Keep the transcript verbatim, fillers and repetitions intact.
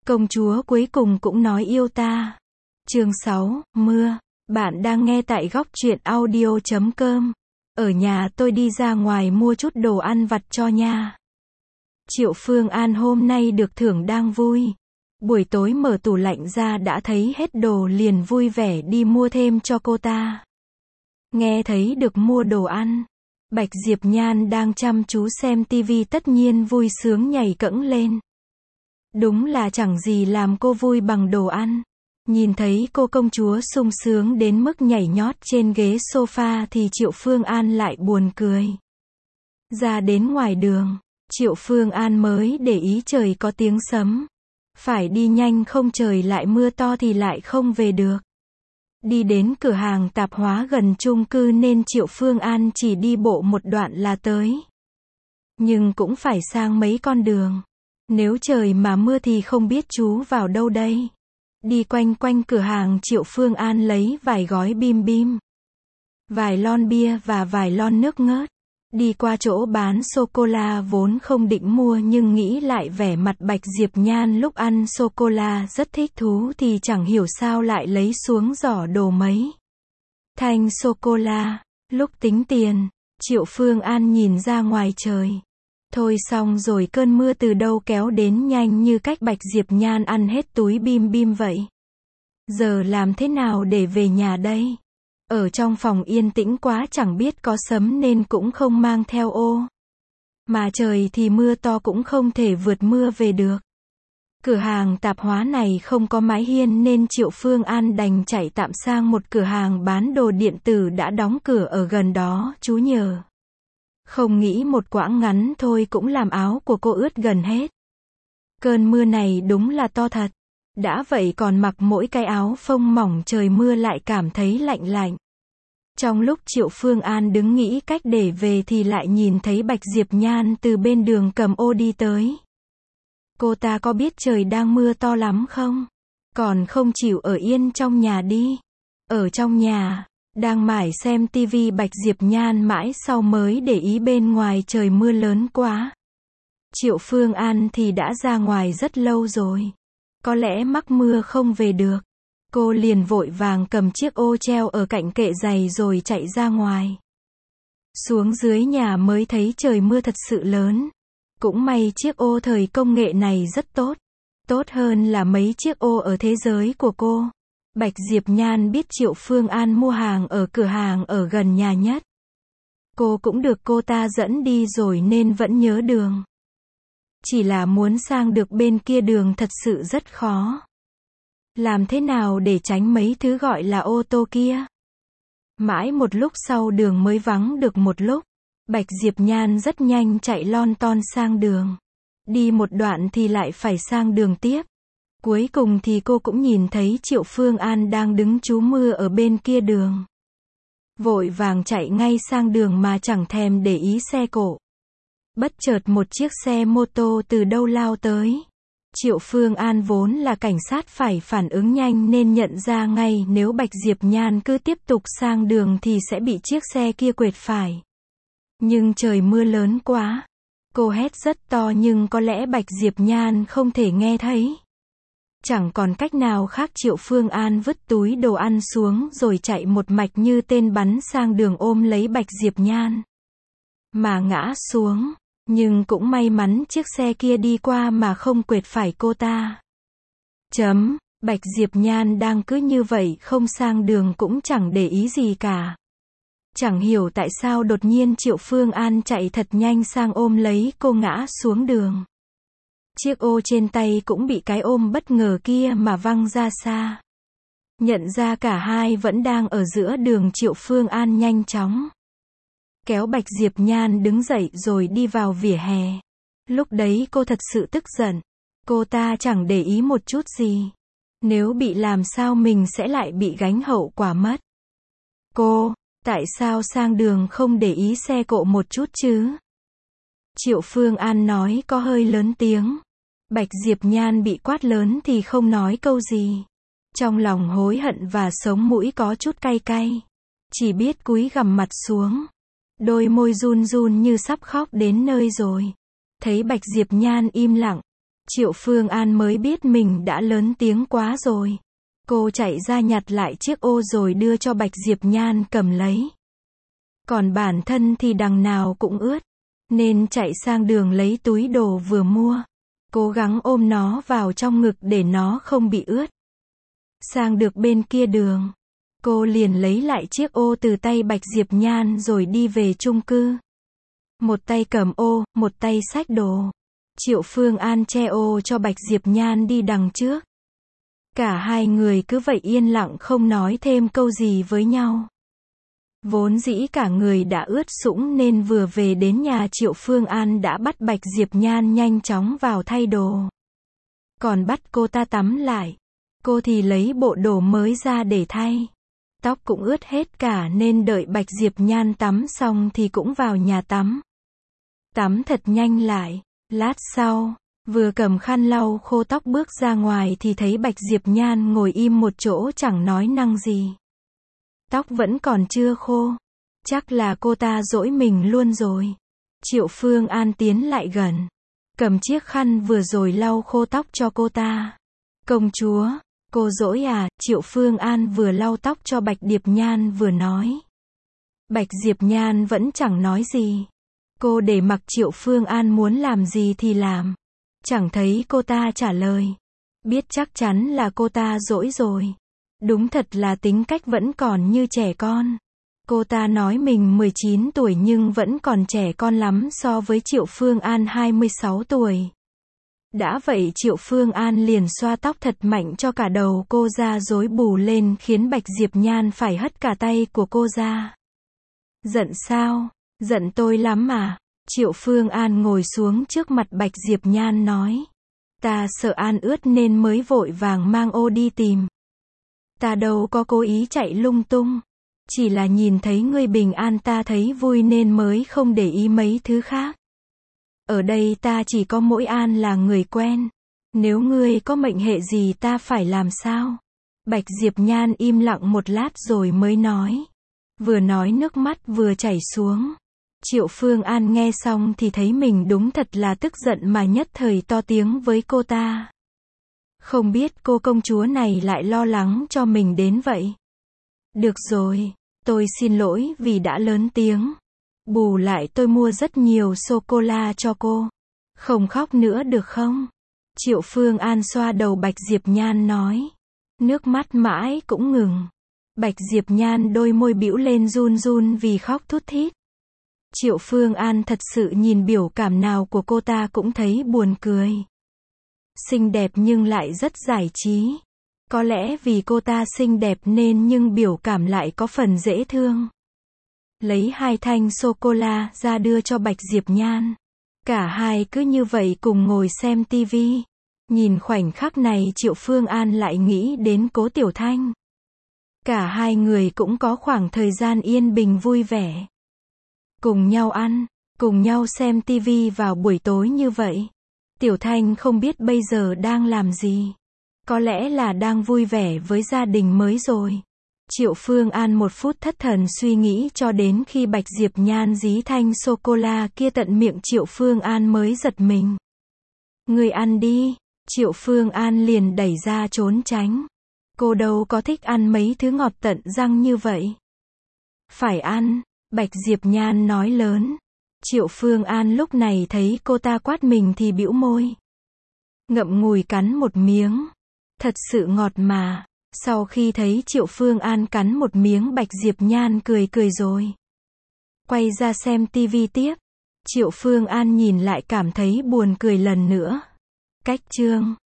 Công chúa cuối cùng cũng nói yêu ta. Chương sáu, mưa. Bạn đang nghe tại góc truyện audio chấm com. Ở nhà tôi đi ra ngoài mua chút đồ ăn vặt cho nha. Triệu Phương An hôm nay được thưởng đang vui. Buổi tối mở tủ lạnh ra đã thấy hết đồ liền vui vẻ đi mua thêm cho cô ta. Nghe thấy được mua đồ ăn, Bạch Diệp Nhan đang chăm chú xem tivi tất nhiên vui sướng nhảy cẫng lên. Đúng là chẳng gì làm cô vui bằng đồ ăn. Nhìn thấy cô công chúa sung sướng đến mức nhảy nhót trên ghế sofa thì Triệu Phương An lại buồn cười. Ra đến ngoài đường, Triệu Phương An mới để ý trời có tiếng sấm. Phải đi nhanh không trời lại mưa to thì lại không về được. Đi đến cửa hàng tạp hóa gần chung cư nên Triệu Phương An chỉ đi bộ một đoạn là tới. Nhưng cũng phải sang mấy con đường. Nếu trời mà mưa thì không biết chú vào đâu đây. Đi quanh quanh cửa hàng Triệu Phương An lấy vài gói bim bim, vài lon bia và vài lon nước ngớt. Đi qua chỗ bán sô-cô-la vốn không định mua nhưng nghĩ lại vẻ mặt Bạch Diệp Nhan lúc ăn sô-cô-la rất thích thú thì chẳng hiểu sao lại lấy xuống giỏ đồ mấy thanh sô-cô-la. Lúc tính tiền, Triệu Phương An nhìn ra ngoài trời. Thôi xong rồi, cơn mưa từ đâu kéo đến nhanh như cách Bạch Diệp Nhan ăn hết túi bim bim vậy. Giờ làm thế nào để về nhà đây? Ở trong phòng yên tĩnh quá chẳng biết có sấm nên cũng không mang theo ô. Mà trời thì mưa to cũng không thể vượt mưa về được. Cửa hàng tạp hóa này không có mái hiên nên Triệu Phương An đành chạy tạm sang một cửa hàng bán đồ điện tử đã đóng cửa ở gần đó, chú nhờ. Không nghĩ một quãng ngắn thôi cũng làm áo của cô ướt gần hết. Cơn mưa này đúng là to thật. Đã vậy còn mặc mỗi cái áo phông mỏng trời mưa lại cảm thấy lạnh lạnh. Trong lúc Triệu Phương An đứng nghĩ cách để về thì lại nhìn thấy Bạch Diệp Nhan từ bên đường cầm ô đi tới. Cô ta có biết trời đang mưa to lắm không? Còn không chịu ở yên trong nhà đi. Ở trong nhà, đang mải xem tivi Bạch Diệp Nhan mãi sau mới để ý bên ngoài trời mưa lớn quá. Triệu Phương An thì đã ra ngoài rất lâu rồi. Có lẽ mắc mưa không về được. Cô liền vội vàng cầm chiếc ô treo ở cạnh kệ giày rồi chạy ra ngoài. Xuống dưới nhà mới thấy trời mưa thật sự lớn. Cũng may chiếc ô thời công nghệ này rất tốt. Tốt hơn là mấy chiếc ô ở thế giới của cô. Bạch Diệp Nhan biết Triệu Phương An mua hàng ở cửa hàng ở gần nhà nhất. Cô cũng được cô ta dẫn đi rồi nên vẫn nhớ đường. Chỉ là muốn sang được bên kia đường thật sự rất khó. Làm thế nào để tránh mấy thứ gọi là ô tô kia? Mãi một lúc sau đường mới vắng được một lúc. Bạch Diệp Nhan rất nhanh chạy lon ton sang đường. Đi một đoạn thì lại phải sang đường tiếp. Cuối cùng thì cô cũng nhìn thấy Triệu Phương An đang đứng trú mưa ở bên kia đường. Vội vàng chạy ngay sang đường mà chẳng thèm để ý xe cộ. Bất chợt một chiếc xe mô tô từ đâu lao tới. Triệu Phương An vốn là cảnh sát phải phản ứng nhanh nên nhận ra ngay nếu Bạch Diệp Nhan cứ tiếp tục sang đường thì sẽ bị chiếc xe kia quệt phải. Nhưng trời mưa lớn quá. Cô hét rất to nhưng có lẽ Bạch Diệp Nhan không thể nghe thấy. Chẳng còn cách nào khác, Triệu Phương An vứt túi đồ ăn xuống rồi chạy một mạch như tên bắn sang đường ôm lấy Bạch Diệp Nhan. Mà ngã xuống. Nhưng cũng may mắn chiếc xe kia đi qua mà không quệt phải cô ta. Chấm, Bạch Diệp Nhan đang cứ như vậy không sang đường cũng chẳng để ý gì cả. Chẳng hiểu tại sao đột nhiên Triệu Phương An chạy thật nhanh sang ôm lấy cô ngã xuống đường. Chiếc ô trên tay cũng bị cái ôm bất ngờ kia mà văng ra xa. Nhận ra cả hai vẫn đang ở giữa đường, Triệu Phương An nhanh chóng kéo Bạch Diệp Nhan đứng dậy rồi đi vào vỉa hè. Lúc đấy cô thật sự tức giận. Cô ta chẳng để ý một chút gì. Nếu bị làm sao mình sẽ lại bị gánh hậu quả mất. Cô, tại sao sang đường không để ý xe cộ một chút chứ? Triệu Phương An nói có hơi lớn tiếng. Bạch Diệp Nhan bị quát lớn thì không nói câu gì. Trong lòng hối hận và sống mũi có chút cay cay. Chỉ biết cúi gằm mặt xuống. Đôi môi run run như sắp khóc đến nơi rồi. Thấy Bạch Diệp Nhan im lặng. Triệu Phương An mới biết mình đã lớn tiếng quá rồi. Cô chạy ra nhặt lại chiếc ô rồi đưa cho Bạch Diệp Nhan cầm lấy. Còn bản thân thì đằng nào cũng ướt, nên chạy sang đường lấy túi đồ vừa mua. Cố gắng ôm nó vào trong ngực để nó không bị ướt. Sang được bên kia đường, cô liền lấy lại chiếc ô từ tay Bạch Diệp Nhan rồi đi về chung cư. Một tay cầm ô, một tay xách đồ. Triệu Phương An che ô cho Bạch Diệp Nhan đi đằng trước. Cả hai người cứ vậy yên lặng không nói thêm câu gì với nhau. Vốn dĩ cả người đã ướt sũng nên vừa về đến nhà Triệu Phương An đã bắt Bạch Diệp Nhan nhanh chóng vào thay đồ. Còn bắt cô ta tắm lại. Cô thì lấy bộ đồ mới ra để thay. Tóc cũng ướt hết cả nên đợi Bạch Diệp Nhan tắm xong thì cũng vào nhà tắm. Tắm thật nhanh lại. Lát sau, vừa cầm khăn lau khô tóc bước ra ngoài thì thấy Bạch Diệp Nhan ngồi im một chỗ chẳng nói năng gì. Tóc vẫn còn chưa khô. Chắc là cô ta dỗi mình luôn rồi. Triệu Phương An tiến lại gần, cầm chiếc khăn vừa rồi lau khô tóc cho cô ta. Công chúa, cô dỗi à? Triệu Phương An vừa lau tóc cho Bạch Diệp Nhan vừa nói. Bạch Diệp Nhan vẫn chẳng nói gì. Cô để mặc Triệu Phương An muốn làm gì thì làm. Chẳng thấy cô ta trả lời. Biết chắc chắn là cô ta dỗi rồi. Đúng thật là tính cách vẫn còn như trẻ con. Cô ta nói mình mười chín tuổi nhưng vẫn còn trẻ con lắm so với Triệu Phương An hai mươi sáu tuổi. Đã vậy Triệu Phương An liền xoa tóc thật mạnh cho cả đầu cô ra rối bù lên khiến Bạch Diệp Nhan phải hất cả tay của cô ra. Giận sao? Giận tôi lắm à? Triệu Phương An ngồi xuống trước mặt Bạch Diệp Nhan nói. Ta sợ An ướt nên mới vội vàng mang ô đi tìm. Ta đâu có cố ý chạy lung tung. Chỉ là nhìn thấy ngươi bình an ta thấy vui nên mới không để ý mấy thứ khác. Ở đây ta chỉ có mỗi An là người quen. Nếu ngươi có mệnh hệ gì ta phải làm sao? Bạch Diệp Nhan im lặng một lát rồi mới nói. Vừa nói nước mắt vừa chảy xuống. Triệu Phương An nghe xong thì thấy mình đúng thật là tức giận mà nhất thời to tiếng với cô ta. Không biết cô công chúa này lại lo lắng cho mình đến vậy. Được rồi, tôi xin lỗi vì đã lớn tiếng. Bù lại tôi mua rất nhiều sô-cô-la cho cô. Không khóc nữa được không? Triệu Phương An xoa đầu Bạch Diệp Nhan nói. Nước mắt mãi cũng ngừng. Bạch Diệp Nhan đôi môi bĩu lên run run vì khóc thút thít. Triệu Phương An thật sự nhìn biểu cảm nào của cô ta cũng thấy buồn cười. Xinh đẹp nhưng lại rất giải trí. Có lẽ vì cô ta xinh đẹp nên nhưng biểu cảm lại có phần dễ thương. Lấy hai thanh sô-cô-la ra đưa cho Bạch Diệp Nhan. Cả hai cứ như vậy cùng ngồi xem tivi. Nhìn khoảnh khắc này Triệu Phương An lại nghĩ đến Cố Tiểu Thanh. Cả hai người cũng có khoảng thời gian yên bình vui vẻ. Cùng nhau ăn, cùng nhau xem tivi vào buổi tối như vậy. Tiểu Thanh không biết bây giờ đang làm gì. Có lẽ là đang vui vẻ với gia đình mới rồi. Triệu Phương An một phút thất thần suy nghĩ cho đến khi Bạch Diệp Nhan dí thanh sô-cô-la kia tận miệng Triệu Phương An mới giật mình. Người ăn đi. Triệu Phương An liền đẩy ra trốn tránh. Cô đâu có thích ăn mấy thứ ngọt tận răng như vậy. Phải ăn. Bạch Diệp Nhan nói lớn. Triệu Phương An lúc này thấy cô ta quát mình thì bĩu môi. Ngậm ngùi cắn một miếng. Thật sự ngọt mà. Sau khi thấy Triệu Phương An cắn một miếng Bạch Diệp Nhan cười cười rồi. Quay ra xem tivi tiếp. Triệu Phương An nhìn lại cảm thấy buồn cười lần nữa. Cách chương